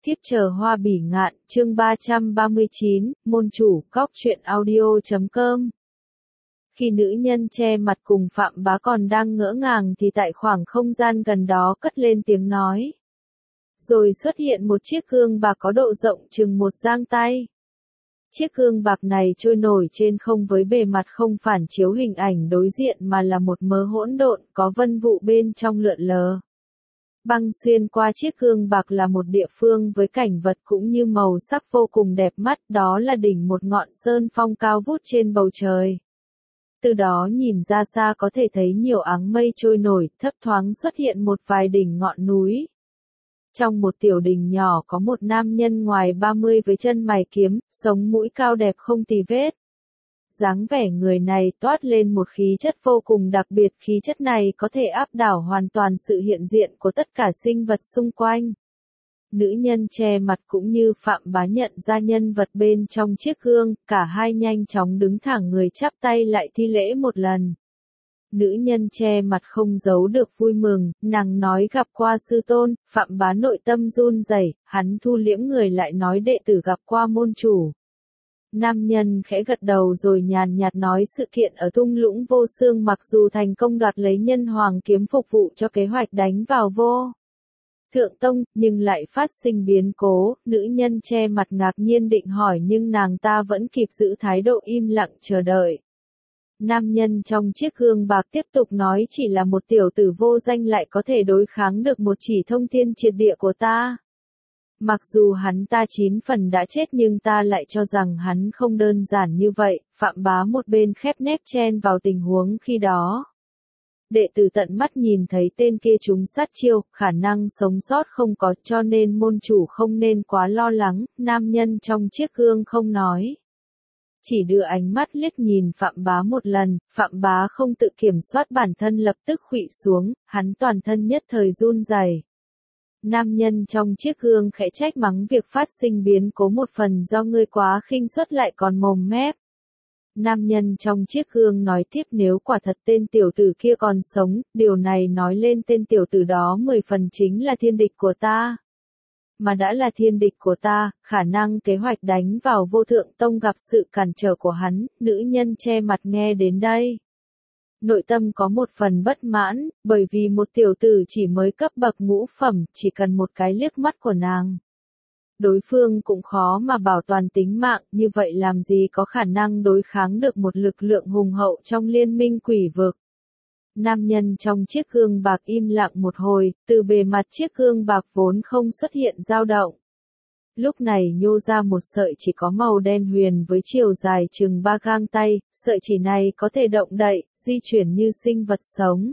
Thiếp chờ hoa bỉ ngạn, chương 339, môn chủ, góc truyện audio.com. Khi nữ nhân che mặt cùng Phạm Bá còn đang ngỡ ngàng thì tại khoảng không gian gần đó cất lên tiếng nói. Rồi xuất hiện một chiếc gương bạc có độ rộng chừng một gang tay. Chiếc gương bạc này trôi nổi trên không với bề mặt không phản chiếu hình ảnh đối diện mà là một mớ hỗn độn có vân vụ bên trong lượn lờ. Băng xuyên qua chiếc gương bạc là một địa phương với cảnh vật cũng như màu sắc vô cùng đẹp mắt, đó là đỉnh một ngọn sơn phong cao vút trên bầu trời. Từ đó nhìn ra xa có thể thấy nhiều áng mây trôi nổi, thấp thoáng xuất hiện một vài đỉnh ngọn núi. Trong một tiểu đình nhỏ có một nam nhân ngoài 30 với chân mày kiếm, sống mũi cao đẹp không tì vết. Dáng vẻ người này toát lên một khí chất vô cùng đặc biệt, khí chất này có thể áp đảo hoàn toàn sự hiện diện của tất cả sinh vật xung quanh. Nữ nhân che mặt cũng như Phạm Bá nhận ra nhân vật bên trong chiếc gương, cả hai nhanh chóng đứng thẳng người chắp tay lại thi lễ một lần. Nữ nhân che mặt không giấu được vui mừng, nàng nói gặp qua sư tôn. Phạm Bá nội tâm run rẩy, hắn thu liễm người lại nói đệ tử gặp qua môn chủ. Nam nhân khẽ gật đầu rồi nhàn nhạt nói sự kiện ở thung lũng vô xương mặc dù thành công đoạt lấy nhân hoàng kiếm phục vụ cho kế hoạch đánh vào vô thượng tông, nhưng lại phát sinh biến cố. Nữ nhân che mặt ngạc nhiên định hỏi nhưng nàng ta vẫn kịp giữ thái độ im lặng chờ đợi. Nam nhân trong chiếc gương bạc tiếp tục nói chỉ là một tiểu tử vô danh lại có thể đối kháng được một chỉ thông thiên triệt địa của ta. Mặc dù hắn ta 9 phần đã chết nhưng ta lại cho rằng hắn không đơn giản như vậy. Phạm Bá một bên khép nép chen vào tình huống khi đó. Đệ tử tận mắt nhìn thấy tên kia trúng sát chiêu, khả năng sống sót không có cho nên môn chủ không nên quá lo lắng. Nam nhân trong chiếc gương không nói. Chỉ đưa ánh mắt liếc nhìn Phạm Bá một lần, Phạm Bá không tự kiểm soát bản thân lập tức khuỵu xuống, hắn toàn thân nhất thời run rẩy. Nam nhân trong chiếc gương khẽ trách mắng việc phát sinh biến cố một phần do ngươi quá khinh suất lại còn mồm mép. Nam nhân trong chiếc gương nói tiếp nếu quả thật tên tiểu tử kia còn sống, điều này nói lên tên tiểu tử đó 10 phần chính là thiên địch của ta. Mà đã là thiên địch của ta, khả năng kế hoạch đánh vào vô thượng tông gặp sự cản trở của hắn. Nữ nhân che mặt nghe đến đây. Nội tâm có một phần bất mãn, bởi vì một tiểu tử chỉ mới cấp bậc ngũ phẩm, chỉ cần một cái liếc mắt của nàng. Đối phương cũng khó mà bảo toàn tính mạng, như vậy làm gì có khả năng đối kháng được một lực lượng hùng hậu trong liên minh quỷ vực. Nam nhân trong chiếc gương bạc im lặng một hồi, từ bề mặt chiếc gương bạc vốn không xuất hiện dao động. Lúc này nhô ra một sợi chỉ có màu đen huyền với chiều dài chừng 3 gang tay, sợi chỉ này có thể động đậy, di chuyển như sinh vật sống.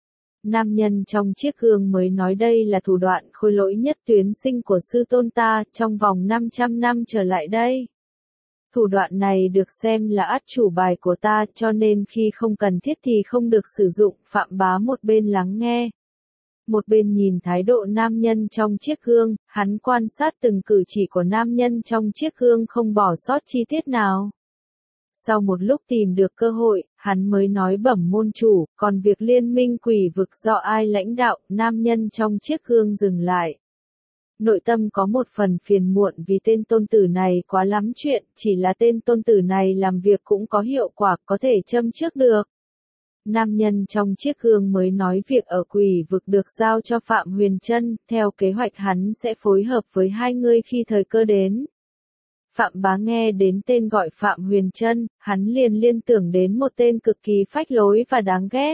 Nam nhân trong chiếc gương mới nói đây là thủ đoạn khôi lỗi nhất tuyến sinh của sư tôn ta trong vòng 500 năm trở lại đây. Thủ đoạn này được xem là át chủ bài của ta cho nên khi không cần thiết thì không được sử dụng. Phạm Bá một bên lắng nghe. Một bên nhìn thái độ nam nhân trong chiếc gương, hắn quan sát từng cử chỉ của nam nhân trong chiếc gương không bỏ sót chi tiết nào. Sau một lúc tìm được cơ hội, hắn mới nói bẩm môn chủ, còn việc liên minh quỷ vực do ai lãnh đạo, nam nhân trong chiếc gương dừng lại. Nội tâm có một phần phiền muộn vì tên tôn tử này quá lắm chuyện, chỉ là tên tôn tử này làm việc cũng có hiệu quả, có thể châm trước được. Nam nhân trong chiếc gương mới nói việc ở quỷ vực được giao cho Phạm Huyền Trân, theo kế hoạch hắn sẽ phối hợp với hai người khi thời cơ đến. Phạm Bá nghe đến tên gọi Phạm Huyền Trân, hắn liền liên tưởng đến một tên cực kỳ phách lối và đáng ghét.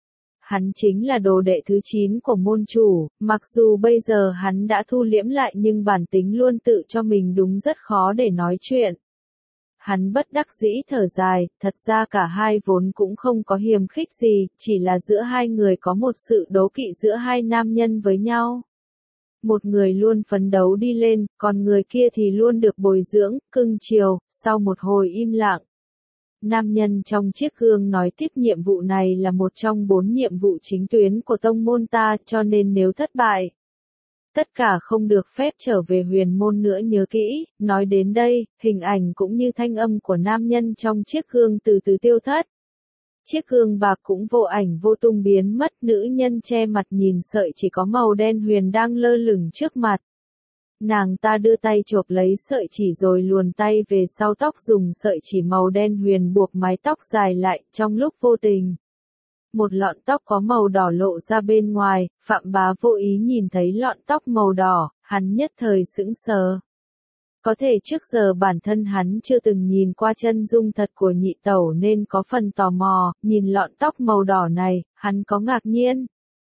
Hắn chính là đồ đệ thứ 9 của môn chủ, mặc dù bây giờ hắn đã thu liễm lại nhưng bản tính luôn tự cho mình đúng rất khó để nói chuyện. Hắn bất đắc dĩ thở dài, thật ra cả hai vốn cũng không có hiềm khích gì, chỉ là giữa hai người có một sự đố kỵ giữa hai nam nhân với nhau. Một người luôn phấn đấu đi lên, còn người kia thì luôn được bồi dưỡng, cưng chiều. Sau một hồi im lặng, nam nhân trong chiếc gương nói tiếp nhiệm vụ này là một trong 4 nhiệm vụ chính tuyến của tông môn ta cho nên nếu thất bại, tất cả không được phép trở về huyền môn nữa nhớ kỹ. Nói đến đây, hình ảnh cũng như thanh âm của nam nhân trong chiếc gương từ từ tiêu thất. Chiếc gương bạc cũng vô ảnh vô tung biến mất, nữ nhân che mặt nhìn sợi chỉ có màu đen huyền đang lơ lửng trước mặt. Nàng ta đưa tay chộp lấy sợi chỉ rồi luồn tay về sau tóc dùng sợi chỉ màu đen huyền buộc mái tóc dài lại, trong lúc vô tình. Một lọn tóc có màu đỏ lộ ra bên ngoài, Phạm Bá vô ý nhìn thấy lọn tóc màu đỏ, hắn nhất thời sững sờ. Có thể trước giờ bản thân hắn chưa từng nhìn qua chân dung thật của nhị tẩu nên có phần tò mò, nhìn lọn tóc màu đỏ này, hắn có ngạc nhiên.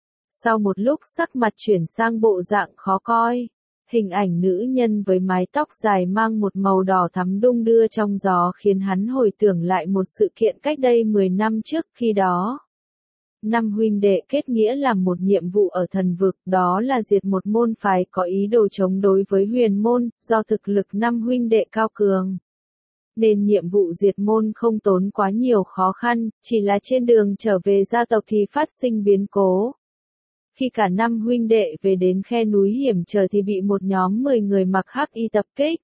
Sau một lúc sắc mặt chuyển sang bộ dạng khó coi. Hình ảnh nữ nhân với mái tóc dài mang một màu đỏ thắm đung đưa trong gió khiến hắn hồi tưởng lại một sự kiện cách đây 10 năm trước, khi đó. Năm huynh đệ kết nghĩa làm một nhiệm vụ ở thần vực, đó là diệt một môn phái có ý đồ chống đối với huyền môn, do thực lực năm huynh đệ cao cường. Nên nhiệm vụ diệt môn không tốn quá nhiều khó khăn, chỉ là trên đường trở về gia tộc thì phát sinh biến cố. Khi cả năm huynh đệ về đến khe núi hiểm trở thì bị một nhóm 10 người mặc hắc y tập kích.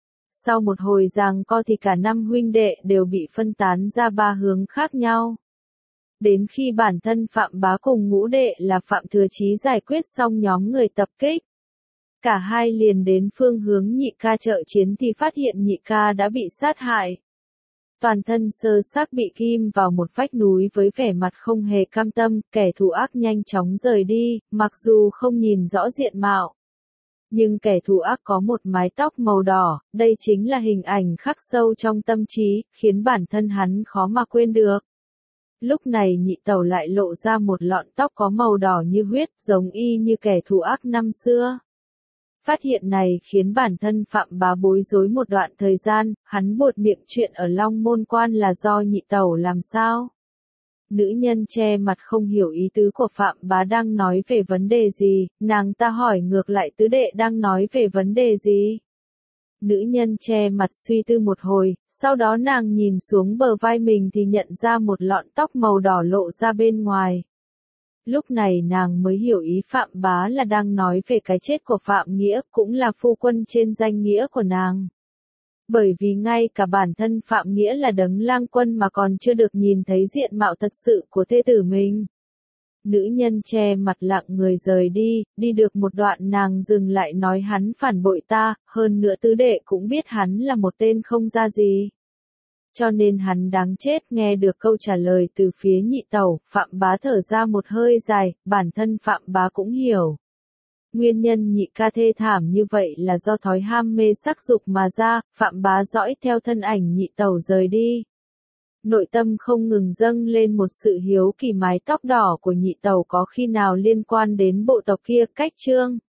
Sau một hồi giằng co thì cả năm huynh đệ đều bị phân tán ra 3 hướng khác nhau. Đến khi bản thân Phạm Bá cùng ngũ đệ là Phạm Thừa Chí giải quyết xong nhóm người tập kích, cả hai liền đến phương hướng nhị ca trợ chiến thì phát hiện nhị ca đã bị sát hại. Toàn thân sơ xác bị ghim vào một vách núi với vẻ mặt không hề cam tâm, kẻ thù ác nhanh chóng rời đi, mặc dù không nhìn rõ diện mạo. Nhưng kẻ thù ác có một mái tóc màu đỏ, đây chính là hình ảnh khắc sâu trong tâm trí, khiến bản thân hắn khó mà quên được. Lúc này nhị tẩu lại lộ ra một lọn tóc có màu đỏ như huyết, giống y như kẻ thù ác năm xưa. Phát hiện này khiến bản thân Phạm Bá bối rối một đoạn thời gian, hắn buột miệng chuyện ở Long Môn Quan là do nhị tẩu làm sao. Nữ nhân che mặt không hiểu ý tứ của Phạm Bá đang nói về vấn đề gì, nàng ta hỏi ngược lại tứ đệ đang nói về vấn đề gì. Nữ nhân che mặt suy tư một hồi, sau đó nàng nhìn xuống bờ vai mình thì nhận ra một lọn tóc màu đỏ lộ ra bên ngoài. Lúc này nàng mới hiểu ý Phạm Bá là đang nói về cái chết của Phạm Nghĩa, cũng là phu quân trên danh nghĩa của nàng. Bởi vì ngay cả bản thân Phạm Nghĩa là Đấng Lang Quân mà còn chưa được nhìn thấy diện mạo thật sự của thê tử mình. Nữ nhân che mặt lặng người rời đi, đi được một đoạn nàng dừng lại nói hắn phản bội ta, hơn nữa tứ đệ cũng biết hắn là một tên không ra gì. Cho nên hắn đáng chết. Nghe được câu trả lời từ phía nhị tẩu, Phạm Bá thở ra một hơi dài, bản thân Phạm Bá cũng hiểu. Nguyên nhân nhị ca thê thảm như vậy là do thói ham mê sắc dục mà ra, Phạm Bá dõi theo thân ảnh nhị tẩu rời đi. Nội tâm không ngừng dâng lên một sự hiếu kỳ mái tóc đỏ của nhị tẩu có khi nào liên quan đến bộ tộc kia. Cách chương